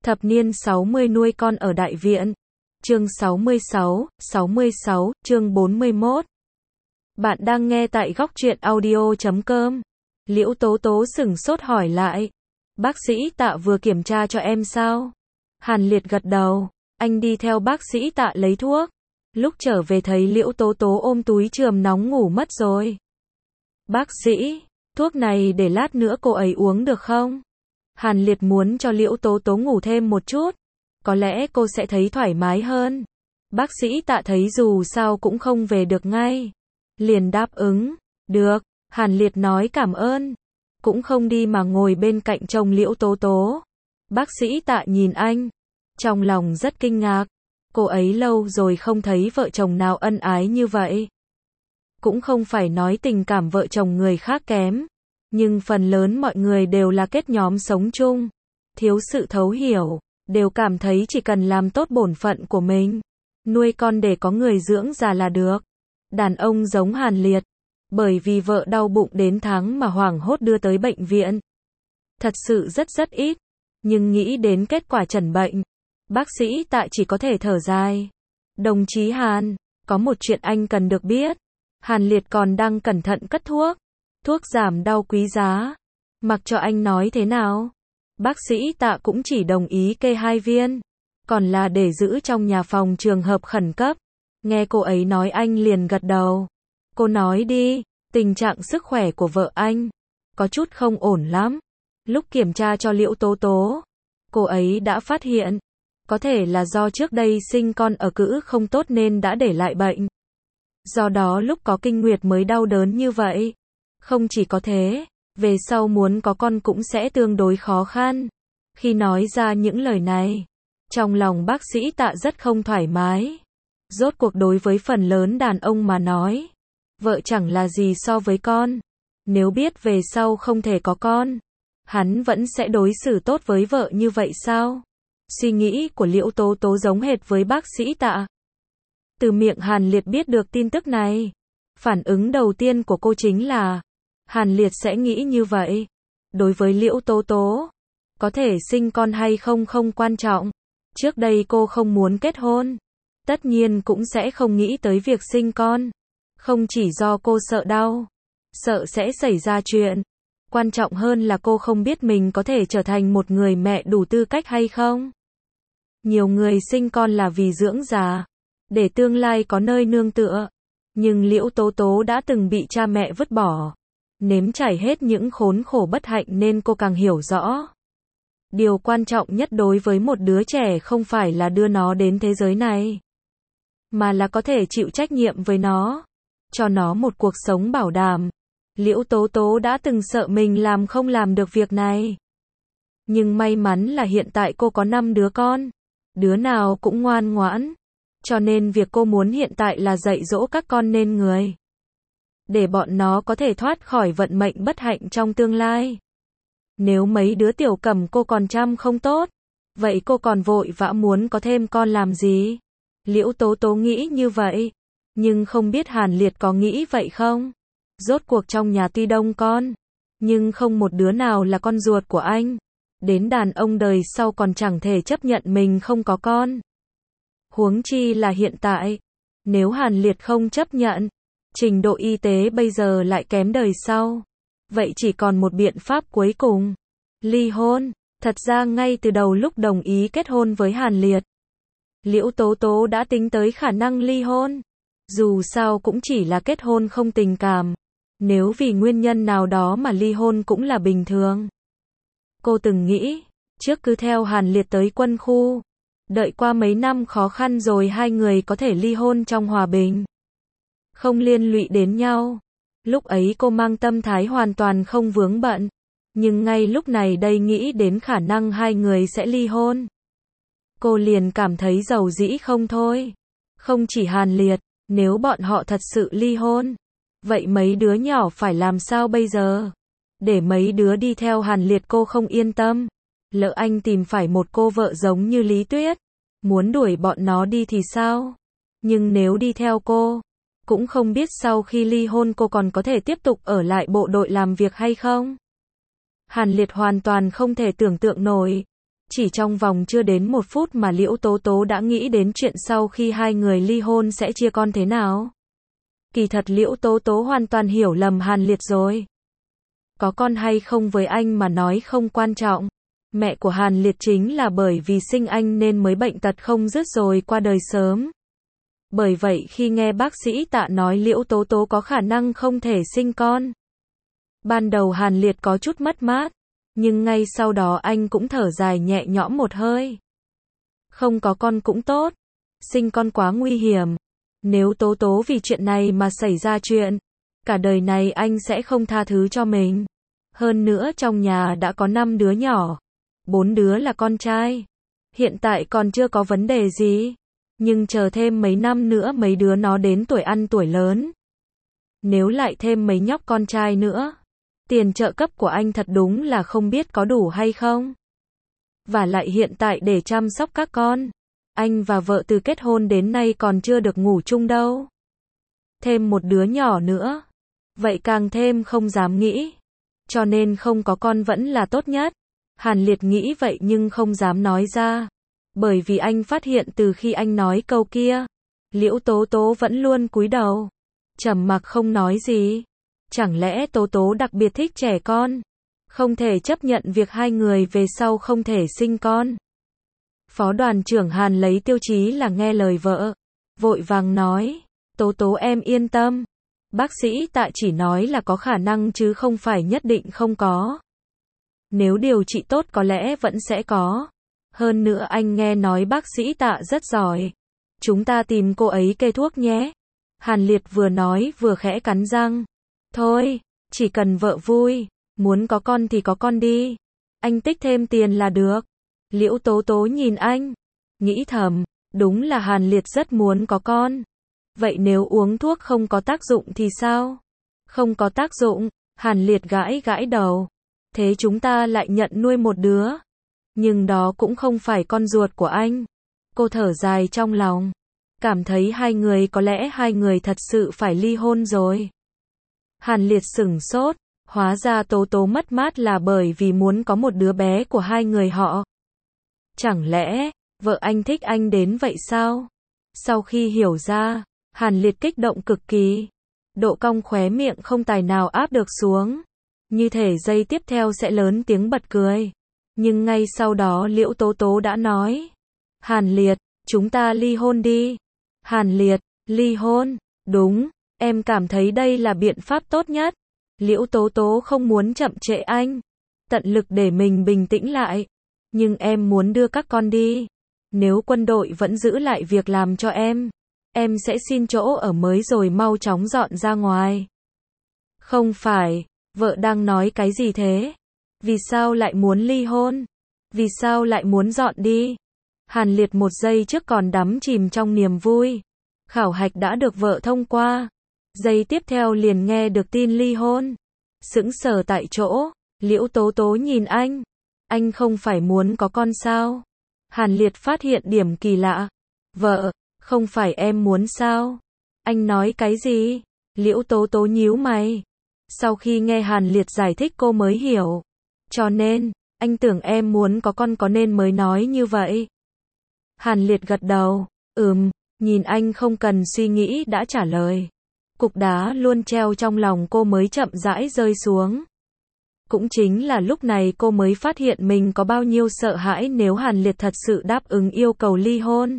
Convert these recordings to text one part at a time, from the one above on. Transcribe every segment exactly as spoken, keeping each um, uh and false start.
Thập niên sáu mươi nuôi con ở đại viện. Chương sáu mươi sáu, sáu mươi sáu, chương bốn mươi mốt. Bạn đang nghe tại góc truyện audio chấm com. Liễu Tố Tố sửng sốt hỏi lại. Bác sĩ Tạ vừa kiểm tra cho em sao? Hàn Liệt gật đầu. Anh đi theo bác sĩ Tạ lấy thuốc. Lúc trở về thấy Liễu Tố Tố ôm túi chườm nóng ngủ mất rồi. Bác sĩ, thuốc này để lát nữa cô ấy uống được không? Hàn Liệt muốn cho Liễu Tố Tố ngủ thêm một chút. Có lẽ cô sẽ thấy thoải mái hơn. Bác sĩ Tạ thấy dù sao cũng không về được ngay. Liền đáp ứng. Được. Hàn Liệt nói cảm ơn. Cũng không đi mà ngồi bên cạnh chồng Liễu Tố Tố. Bác sĩ Tạ nhìn anh. Trong lòng rất kinh ngạc. Cô ấy lâu rồi không thấy vợ chồng nào ân ái như vậy. Cũng không phải nói tình cảm vợ chồng người khác kém. Nhưng phần lớn mọi người đều là kết nhóm sống chung. Thiếu sự thấu hiểu. Đều cảm thấy chỉ cần làm tốt bổn phận của mình. Nuôi con để có người dưỡng già là được. Đàn ông giống Hàn Liệt. Bởi vì vợ đau bụng đến tháng mà hoảng hốt đưa tới bệnh viện. Thật sự rất rất ít. Nhưng nghĩ đến kết quả chẩn bệnh. Bác sĩ Tạ chỉ có thể thở dài. Đồng chí Hàn, có một chuyện anh cần được biết. Hàn Liệt còn đang cẩn thận cất thuốc. Thuốc giảm đau quý giá. Mặc cho anh nói thế nào. Bác sĩ Tạ cũng chỉ đồng ý kê hai viên. Còn là để giữ trong nhà phòng trường hợp khẩn cấp. Nghe cô ấy nói anh liền gật đầu. Cô nói đi, tình trạng sức khỏe của vợ anh. Có chút không ổn lắm. Lúc kiểm tra cho Liễu Tố Tố. Cô ấy đã phát hiện. Có thể là do trước đây sinh con ở cữ không tốt nên đã để lại bệnh. Do đó lúc có kinh nguyệt mới đau đớn như vậy. Không chỉ có thế, về sau muốn có con cũng sẽ tương đối khó khăn. Khi nói ra những lời này, trong lòng bác sĩ Tạ rất không thoải mái. Rốt cuộc đối với phần lớn đàn ông mà nói, vợ chẳng là gì so với con. Nếu biết về sau không thể có con, hắn vẫn sẽ đối xử tốt với vợ như vậy sao? Suy nghĩ của Liễu Tố Tố giống hệt với bác sĩ Tạ. Từ miệng Hàn Liệt biết được tin tức này, phản ứng đầu tiên của cô chính là Hàn Liệt sẽ nghĩ như vậy. Đối với Liễu Tố Tố, có thể sinh con hay không không quan trọng. Trước đây cô không muốn kết hôn, tất nhiên cũng sẽ không nghĩ tới việc sinh con. Không chỉ do cô sợ đau, sợ sẽ xảy ra chuyện. Quan trọng hơn là cô không biết mình có thể trở thành một người mẹ đủ tư cách hay không. Nhiều người sinh con là vì dưỡng già, để tương lai có nơi nương tựa. Nhưng Liễu Tố Tố đã từng bị cha mẹ vứt bỏ, nếm trải hết những khốn khổ bất hạnh nên cô càng hiểu rõ. Điều quan trọng nhất đối với một đứa trẻ không phải là đưa nó đến thế giới này, mà là có thể chịu trách nhiệm với nó, cho nó một cuộc sống bảo đảm. Liễu Tố Tố đã từng sợ mình làm không làm được việc này. Nhưng may mắn là hiện tại cô có năm đứa con, đứa nào cũng ngoan ngoãn. Cho nên việc cô muốn hiện tại là dạy dỗ các con nên người. Để bọn nó có thể thoát khỏi vận mệnh bất hạnh trong tương lai. Nếu mấy đứa tiểu cẩm cô còn chăm không tốt, vậy cô còn vội vã muốn có thêm con làm gì? Liễu Tố Tố nghĩ như vậy. Nhưng không biết Hàn Liệt có nghĩ vậy không? Rốt cuộc trong nhà tuy đông con, nhưng không một đứa nào là con ruột của anh. Đến đàn ông đời sau còn chẳng thể chấp nhận mình không có con. Huống chi là hiện tại. Nếu Hàn Liệt không chấp nhận, trình độ y tế bây giờ lại kém đời sau. Vậy chỉ còn một biện pháp cuối cùng. Ly hôn. Thật ra ngay từ đầu lúc đồng ý kết hôn với Hàn Liệt, Liễu Tố Tố đã tính tới khả năng ly hôn. Dù sao cũng chỉ là kết hôn không tình cảm. Nếu vì nguyên nhân nào đó mà ly hôn cũng là bình thường. Cô từng nghĩ, trước cứ theo Hàn Liệt tới quân khu. Đợi qua mấy năm khó khăn rồi hai người có thể ly hôn trong hòa bình. Không liên lụy đến nhau. Lúc ấy cô mang tâm thái hoàn toàn không vướng bận. Nhưng ngay lúc này đây nghĩ đến khả năng hai người sẽ ly hôn. Cô liền cảm thấy dầu dĩ không thôi. Không chỉ Hàn Liệt, nếu bọn họ thật sự ly hôn, vậy mấy đứa nhỏ phải làm sao bây giờ? Để mấy đứa đi theo Hàn Liệt cô không yên tâm. Lỡ anh tìm phải một cô vợ giống như Lý Tuyết, muốn đuổi bọn nó đi thì sao? Nhưng nếu đi theo cô, cũng không biết sau khi ly hôn cô còn có thể tiếp tục ở lại bộ đội làm việc hay không? Hàn Liệt hoàn toàn không thể tưởng tượng nổi. Chỉ trong vòng chưa đến một phút mà Liễu Tố Tố đã nghĩ đến chuyện sau khi hai người ly hôn sẽ chia con thế nào. Kỳ thật Liễu Tố Tố hoàn toàn hiểu lầm Hàn Liệt rồi. Có con hay không với anh mà nói không quan trọng. Mẹ của Hàn Liệt chính là bởi vì sinh anh nên mới bệnh tật không dứt rồi qua đời sớm. Bởi vậy khi nghe bác sĩ Tạ nói Liễu Tố Tố có khả năng không thể sinh con, ban đầu Hàn Liệt có chút mất mát, nhưng ngay sau đó anh cũng thở dài nhẹ nhõm một hơi. Không có con cũng tốt, sinh con quá nguy hiểm. Nếu Tố Tố vì chuyện này mà xảy ra chuyện, cả đời này anh sẽ không tha thứ cho mình. Hơn nữa trong nhà đã có năm đứa nhỏ, bốn đứa là con trai. Hiện tại còn chưa có vấn đề gì, nhưng chờ thêm mấy năm nữa mấy đứa nó đến tuổi ăn tuổi lớn. Nếu lại thêm mấy nhóc con trai nữa, tiền trợ cấp của anh thật đúng là không biết có đủ hay không. Và lại hiện tại để chăm sóc các con, anh và vợ từ kết hôn đến nay còn chưa được ngủ chung đâu. Thêm một đứa nhỏ nữa, vậy càng thêm không dám nghĩ. Cho nên không có con vẫn là tốt nhất. Hàn Liệt nghĩ vậy nhưng không dám nói ra. Bởi vì anh phát hiện từ khi anh nói câu kia, Liễu Tố Tố vẫn luôn cúi đầu, trầm mặc không nói gì. Chẳng lẽ Tố Tố đặc biệt thích trẻ con, không thể chấp nhận việc hai người về sau không thể sinh con. Phó đoàn trưởng Hàn lấy tiêu chí là nghe lời vợ, vội vàng nói, Tố Tố em yên tâm. Bác sĩ Tạ chỉ nói là có khả năng chứ không phải nhất định không có. Nếu điều trị tốt có lẽ vẫn sẽ có. Hơn nữa anh nghe nói bác sĩ Tạ rất giỏi. Chúng ta tìm cô ấy kê thuốc nhé. Hàn Liệt vừa nói vừa khẽ cắn răng. Thôi, chỉ cần vợ vui, muốn có con thì có con đi. Anh tích thêm tiền là được. Liễu Tố Tố nhìn anh, nghĩ thầm, đúng là Hàn Liệt rất muốn có con. Vậy nếu uống thuốc không có tác dụng thì sao? Không có tác dụng, Hàn Liệt gãi gãi đầu. Thế chúng ta lại nhận nuôi một đứa. Nhưng đó cũng không phải con ruột của anh. Cô thở dài trong lòng, cảm thấy hai người có lẽ hai người thật sự phải ly hôn rồi. Hàn Liệt sửng sốt, hóa ra Tố Tố mất mát là bởi vì muốn có một đứa bé của hai người họ. Chẳng lẽ, vợ anh thích anh đến vậy sao? Sau khi hiểu ra, Hàn Liệt kích động cực kỳ. Độ cong khóe miệng không tài nào áp được xuống. Như thể giây tiếp theo sẽ lớn tiếng bật cười. Nhưng ngay sau đó Liễu Tố Tố đã nói. Hàn Liệt, chúng ta ly hôn đi. Hàn Liệt, ly hôn, đúng, em cảm thấy đây là biện pháp tốt nhất. Liễu Tố Tố không muốn chậm trễ anh. Tận lực để mình bình tĩnh lại. Nhưng em muốn đưa các con đi. Nếu quân đội vẫn giữ lại việc làm cho em, em sẽ xin chỗ ở mới rồi mau chóng dọn ra ngoài. Không phải, vợ đang nói cái gì thế? Vì sao lại muốn ly hôn? Vì sao lại muốn dọn đi? Hàn Liệt một giây trước còn đắm chìm trong niềm vui. Khảo hạch đã được vợ thông qua. Giây tiếp theo liền nghe được tin ly hôn. Sững sờ tại chỗ, Liễu Tố Tố nhìn anh. Anh không phải muốn có con sao? Hàn Liệt phát hiện điểm kỳ lạ. Vợ, không phải em muốn sao? Anh nói cái gì? Liễu Tố Tố nhíu mày. Sau khi nghe Hàn Liệt giải thích cô mới hiểu. Cho nên, anh tưởng em muốn có con có nên mới nói như vậy. Hàn Liệt gật đầu. Ừm, nhìn anh không cần suy nghĩ đã trả lời. Cục đá luôn treo trong lòng cô mới chậm rãi rơi xuống. Cũng chính là lúc này cô mới phát hiện mình có bao nhiêu sợ hãi nếu Hàn Liệt thật sự đáp ứng yêu cầu ly hôn.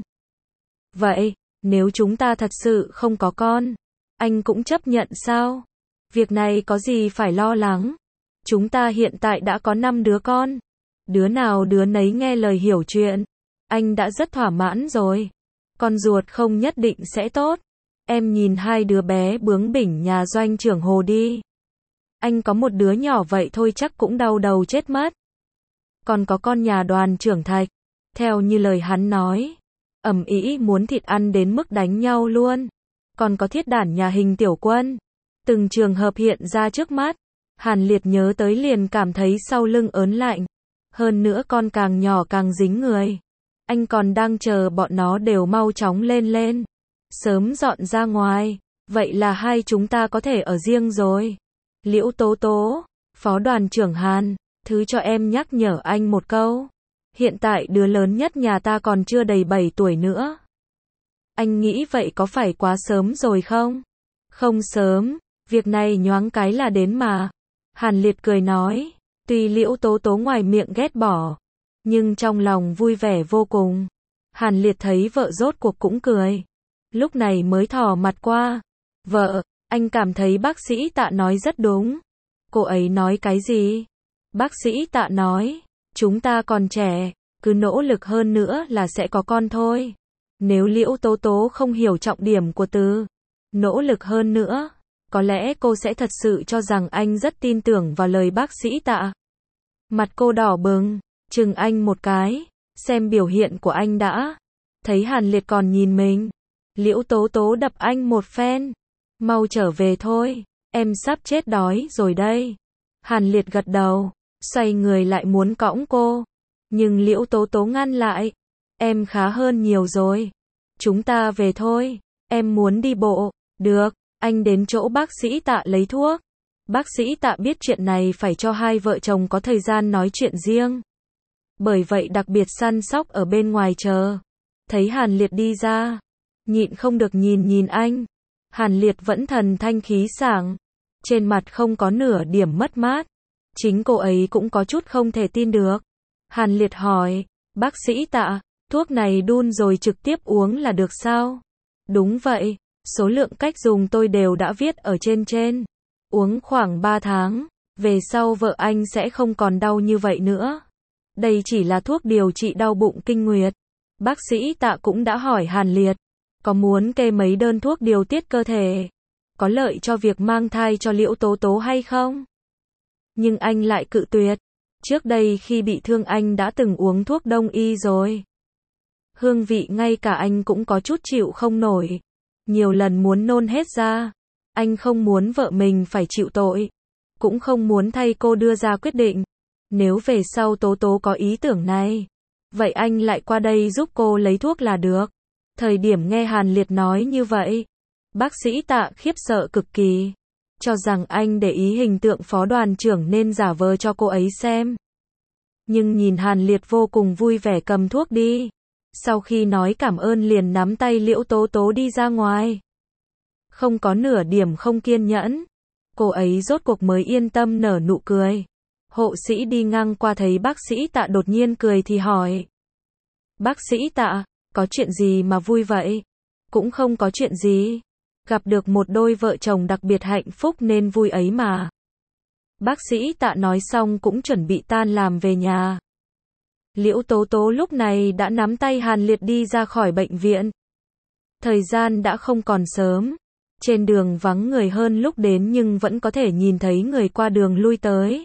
Vậy, nếu chúng ta thật sự không có con, anh cũng chấp nhận sao? Việc này có gì phải lo lắng? Chúng ta hiện tại đã có năm đứa con. Đứa nào đứa nấy nghe lời hiểu chuyện. Anh đã rất thỏa mãn rồi. Con ruột không nhất định sẽ tốt. Em nhìn hai đứa bé bướng bỉnh nhà doanh trưởng Hồ đi. Anh có một đứa nhỏ vậy thôi chắc cũng đau đầu chết mất. Còn có con nhà đoàn trưởng Thạch. Theo như lời hắn nói, ầm ĩ muốn thịt ăn đến mức đánh nhau luôn. Còn có thiết đản nhà Hình Tiểu Quân. Từng trường hợp hiện ra trước mắt. Hàn Liệt nhớ tới liền cảm thấy sau lưng ớn lạnh. Hơn nữa con càng nhỏ càng dính người. Anh còn đang chờ bọn nó đều mau chóng lên lên. Sớm dọn ra ngoài. Vậy là hai chúng ta có thể ở riêng rồi. Liễu Tố Tố, Phó đoàn trưởng Hàn, thứ cho em nhắc nhở anh một câu. Hiện tại đứa lớn nhất nhà ta còn chưa đầy bảy tuổi nữa. Anh nghĩ vậy có phải quá sớm rồi không? Không sớm, việc này nhoáng cái là đến mà. Hàn Liệt cười nói, tuy Liễu Tố Tố ngoài miệng ghét bỏ, nhưng trong lòng vui vẻ vô cùng. Hàn Liệt thấy vợ rốt cuộc cũng cười. Lúc này mới thò mặt qua. Vợ, anh cảm thấy bác sĩ Tạ nói rất đúng. Cô ấy nói cái gì? Bác sĩ Tạ nói, chúng ta còn trẻ, cứ nỗ lực hơn nữa là sẽ có con thôi. Nếu Liễu Tố Tố không hiểu trọng điểm của từ nỗ lực hơn nữa, có lẽ cô sẽ thật sự cho rằng anh rất tin tưởng vào lời bác sĩ Tạ. Mặt cô đỏ bừng, chừng anh một cái, xem biểu hiện của anh đã. Thấy Hàn Liệt còn nhìn mình, Liễu Tố Tố đập anh một phen. Mau trở về thôi, em sắp chết đói rồi đây. Hàn Liệt gật đầu, xoay người lại muốn cõng cô. Nhưng Liễu Tố Tố ngăn lại. Em khá hơn nhiều rồi. Chúng ta về thôi, em muốn đi bộ. Được, anh đến chỗ bác sĩ Tạ lấy thuốc. Bác sĩ Tạ biết chuyện này phải cho hai vợ chồng có thời gian nói chuyện riêng. Bởi vậy đặc biệt săn sóc ở bên ngoài chờ. Thấy Hàn Liệt đi ra, nhịn không được nhìn nhìn anh. Hàn Liệt vẫn thần thanh khí sảng, trên mặt không có nửa điểm mất mát. Chính cô ấy cũng có chút không thể tin được. Hàn Liệt hỏi, bác sĩ Tạ, thuốc này đun rồi trực tiếp uống là được sao? Đúng vậy, số lượng cách dùng tôi đều đã viết ở trên trên. Uống khoảng ba tháng, về sau vợ anh sẽ không còn đau như vậy nữa. Đây chỉ là thuốc điều trị đau bụng kinh nguyệt. Bác sĩ Tạ cũng đã hỏi Hàn Liệt, có muốn kê mấy đơn thuốc điều tiết cơ thể, có lợi cho việc mang thai cho Liễu Tố Tố hay không? Nhưng anh lại cự tuyệt. Trước đây khi bị thương anh đã từng uống thuốc đông y rồi. Hương vị ngay cả anh cũng có chút chịu không nổi. Nhiều lần muốn nôn hết ra. Anh không muốn vợ mình phải chịu tội. Cũng không muốn thay cô đưa ra quyết định. Nếu về sau Tố Tố có ý tưởng này, vậy anh lại qua đây giúp cô lấy thuốc là được. Thời điểm nghe Hàn Liệt nói như vậy, bác sĩ Tạ khiếp sợ cực kỳ. Cho rằng anh để ý hình tượng phó đoàn trưởng nên giả vờ cho cô ấy xem. Nhưng nhìn Hàn Liệt vô cùng vui vẻ cầm thuốc đi. Sau khi nói cảm ơn liền nắm tay Liễu Tố Tố đi ra ngoài. Không có nửa điểm không kiên nhẫn. Cô ấy rốt cuộc mới yên tâm nở nụ cười. Hộ sĩ đi ngang qua thấy bác sĩ Tạ đột nhiên cười thì hỏi. Bác sĩ Tạ, có chuyện gì mà vui vậy? Cũng không có chuyện gì. Gặp được một đôi vợ chồng đặc biệt hạnh phúc nên vui ấy mà. Bác sĩ Tạ nói xong cũng chuẩn bị tan làm về nhà. Liễu Tố Tố lúc này đã nắm tay Hàn Liệt đi ra khỏi bệnh viện. Thời gian đã không còn sớm. Trên đường vắng người hơn lúc đến nhưng vẫn có thể nhìn thấy người qua đường lui tới.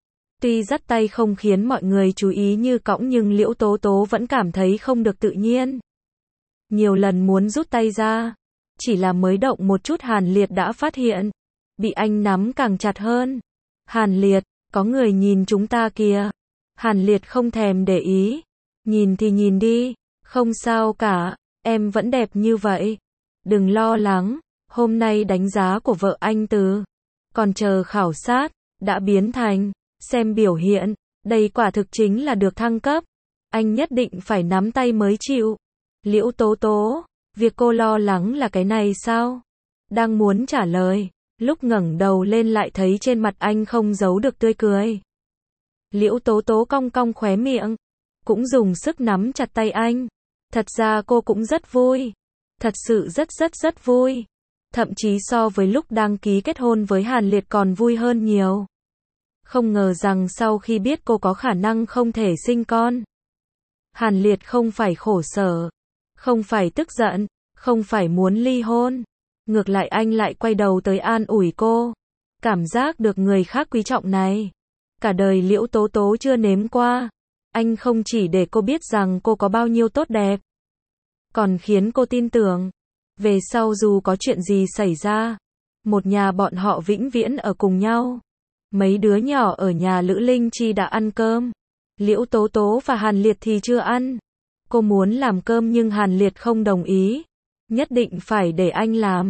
Tuy dắt tay không khiến mọi người chú ý như cõng nhưng Liễu Tố Tố vẫn cảm thấy không được tự nhiên. Nhiều lần muốn rút tay ra. Chỉ là mới động một chút Hàn Liệt đã phát hiện. Bị anh nắm càng chặt hơn. Hàn Liệt, có người nhìn chúng ta kìa. Hàn Liệt không thèm để ý. Nhìn thì nhìn đi. Không sao cả. Em vẫn đẹp như vậy. Đừng lo lắng. Hôm nay đánh giá của vợ anh từ còn chờ khảo sát, đã biến thành xem biểu hiện. Đây quả thực chính là được thăng cấp. Anh nhất định phải nắm tay mới chịu. Liễu Tố Tố, việc cô lo lắng là cái này sao? Đang muốn trả lời, lúc ngẩng đầu lên lại thấy trên mặt anh không giấu được tươi cười. Liễu Tố Tố cong cong khóe miệng, cũng dùng sức nắm chặt tay anh. Thật ra cô cũng rất vui. Thật sự rất rất rất vui. Thậm chí so với lúc đăng ký kết hôn với Hàn Liệt còn vui hơn nhiều. Không ngờ rằng sau khi biết cô có khả năng không thể sinh con, Hàn Liệt không phải khổ sở, không phải tức giận, không phải muốn ly hôn. Ngược lại anh lại quay đầu tới an ủi cô. Cảm giác được người khác quý trọng này, cả đời Liễu Tố Tố chưa nếm qua. Anh không chỉ để cô biết rằng cô có bao nhiêu tốt đẹp, còn khiến cô tin tưởng. Về sau dù có chuyện gì xảy ra, một nhà bọn họ vĩnh viễn ở cùng nhau. Mấy đứa nhỏ ở nhà Lữ Linh Chi đã ăn cơm. Liễu Tố Tố và Hàn Liệt thì chưa ăn. Cô muốn làm cơm nhưng Hàn Liệt không đồng ý. Nhất định phải để anh làm.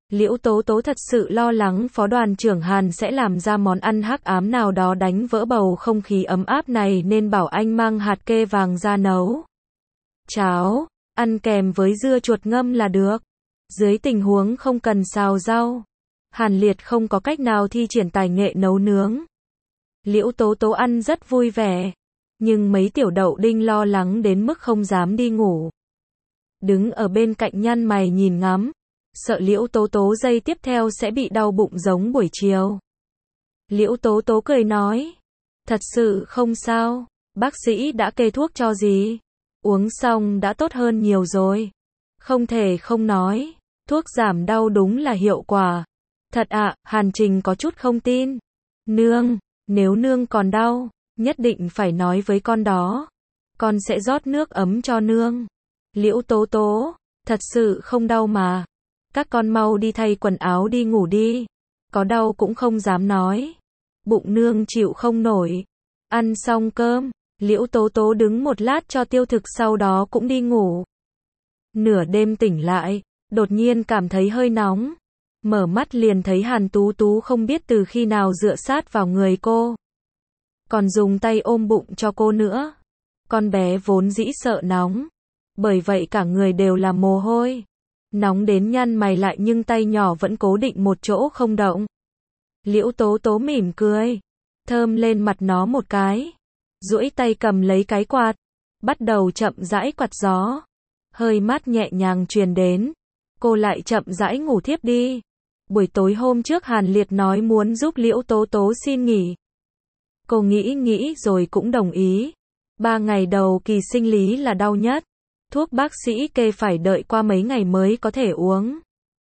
Liễu Tố Tố thật sự lo lắng phó đoàn trưởng Hàn sẽ làm ra món ăn hắc ám nào đó đánh vỡ bầu không khí ấm áp này nên bảo anh mang hạt kê vàng ra nấu cháo, ăn kèm với dưa chuột ngâm là được. Dưới tình huống không cần xào rau, Hàn Liệt không có cách nào thi triển tài nghệ nấu nướng. Liễu Tố Tố ăn rất vui vẻ, nhưng mấy tiểu đậu đinh lo lắng đến mức không dám đi ngủ. Đứng ở bên cạnh nhăn mày nhìn ngắm, sợ Liễu Tố Tố giây tiếp theo sẽ bị đau bụng giống buổi chiều. Liễu Tố Tố cười nói, thật sự không sao, bác sĩ đã kê thuốc cho gì? Uống xong đã tốt hơn nhiều rồi. Không thể không nói, thuốc giảm đau đúng là hiệu quả. Thật ạ, à, Hàn Trình có chút không tin. Nương, nếu nương còn đau, nhất định phải nói với con đó. Con sẽ rót nước ấm cho nương. Liễu Tố Tố, thật sự không đau mà. Các con mau đi thay quần áo đi ngủ đi. Có đau cũng không dám nói. Bụng nương chịu không nổi. Ăn xong cơm, Liễu Tố Tố đứng một lát cho tiêu thực sau đó cũng đi ngủ. Nửa đêm tỉnh lại, đột nhiên cảm thấy hơi nóng. Mở mắt liền thấy Hàn Tú Tú không biết từ khi nào dựa sát vào người cô. Còn dùng tay ôm bụng cho cô nữa. Con bé vốn dĩ sợ nóng. Bởi vậy cả người đều là mồ hôi. Nóng đến nhăn mày lại nhưng tay nhỏ vẫn cố định một chỗ không động. Liễu Tố Tố mỉm cười. Thơm lên mặt nó một cái. Duỗi tay cầm lấy cái quạt. Bắt đầu chậm rãi quạt gió. Hơi mát nhẹ nhàng truyền đến. Cô lại chậm rãi ngủ thiếp đi. Buổi tối hôm trước Hàn Liệt nói muốn giúp Liễu Tố Tố xin nghỉ. Cô nghĩ nghĩ rồi cũng đồng ý. Ba ngày đầu kỳ sinh lý là đau nhất. Thuốc bác sĩ kê phải đợi qua mấy ngày mới có thể uống.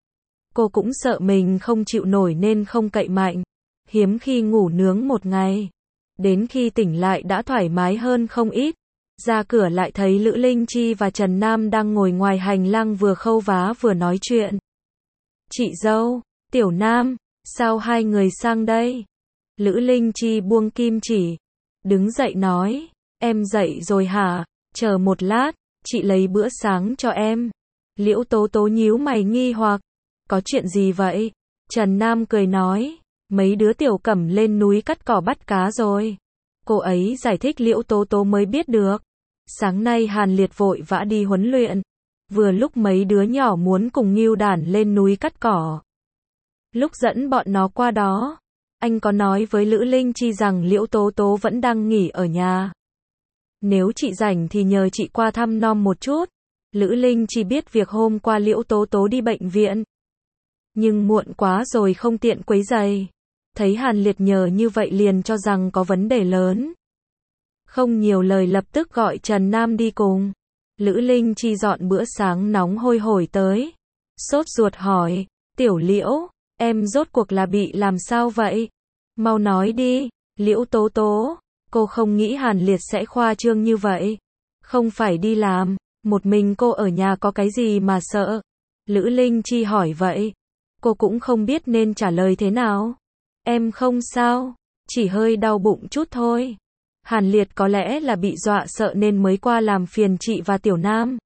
Cô cũng sợ mình không chịu nổi nên không cậy mạnh. Hiếm khi ngủ nướng một ngày. Đến khi tỉnh lại đã thoải mái hơn không ít. Ra cửa lại thấy Lữ Linh Chi và Trần Nam đang ngồi ngoài hành lang vừa khâu vá vừa nói chuyện. Chị dâu, Tiểu Nam, sao hai người sang đây? Lữ Linh Chi buông kim chỉ. Đứng dậy nói, em dậy rồi hả? Chờ một lát, chị lấy bữa sáng cho em. Liễu Tố Tố nhíu mày nghi hoặc. Có chuyện gì vậy? Trần Nam cười nói, mấy đứa tiểu cẩm lên núi cắt cỏ bắt cá rồi. Cô ấy giải thích Liễu Tố Tố mới biết được. Sáng nay Hàn Liệt vội vã đi huấn luyện. Vừa lúc mấy đứa nhỏ muốn cùng Ngưu Đản lên núi cắt cỏ. Lúc dẫn bọn nó qua đó, anh có nói với Lữ Linh Chi rằng Liễu Tố Tố vẫn đang nghỉ ở nhà. Nếu chị rảnh thì nhờ chị qua thăm nom một chút. Lữ Linh Chi biết việc hôm qua Liễu Tố Tố đi bệnh viện. Nhưng muộn quá rồi không tiện quấy rầy. Thấy Hàn Liệt nhờ như vậy liền cho rằng có vấn đề lớn. Không nhiều lời lập tức gọi Trần Nam đi cùng. Lữ Linh Chi dọn bữa sáng nóng hôi hổi tới. Sốt ruột hỏi, Tiểu Liễu, em rốt cuộc là bị làm sao vậy? Mau nói đi, Liễu Tố Tố. Cô không nghĩ Hàn Liệt sẽ khoa trương như vậy. Không phải đi làm, một mình cô ở nhà có cái gì mà sợ? Lữ Linh Chi hỏi vậy. Cô cũng không biết nên trả lời thế nào. Em không sao, chỉ hơi đau bụng chút thôi. Hàn Liệt có lẽ là bị dọa sợ nên mới qua làm phiền chị và Tiểu Nam.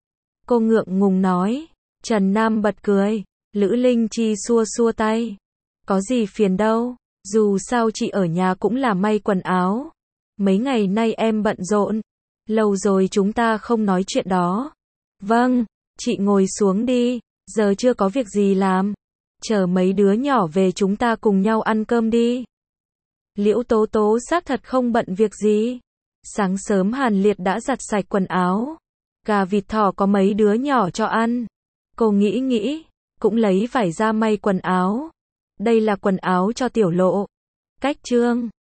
Cô ngượng ngùng nói. Trần Nam bật cười. Lữ Linh Chi xua xua tay. Có gì phiền đâu, dù sao chị ở nhà cũng là may quần áo. Mấy ngày nay em bận rộn. Lâu rồi chúng ta không nói chuyện đó. Vâng, chị ngồi xuống đi, giờ chưa có việc gì làm. Chờ mấy đứa nhỏ về chúng ta cùng nhau ăn cơm đi. Liễu Tố Tố xác thật không bận việc gì. Sáng sớm Hàn Liệt đã giặt sạch quần áo. Gà vịt thỏ có mấy đứa nhỏ cho ăn. Cô nghĩ nghĩ, cũng lấy vải ra may quần áo. Đây là quần áo cho Tiểu Lộ. Cách chương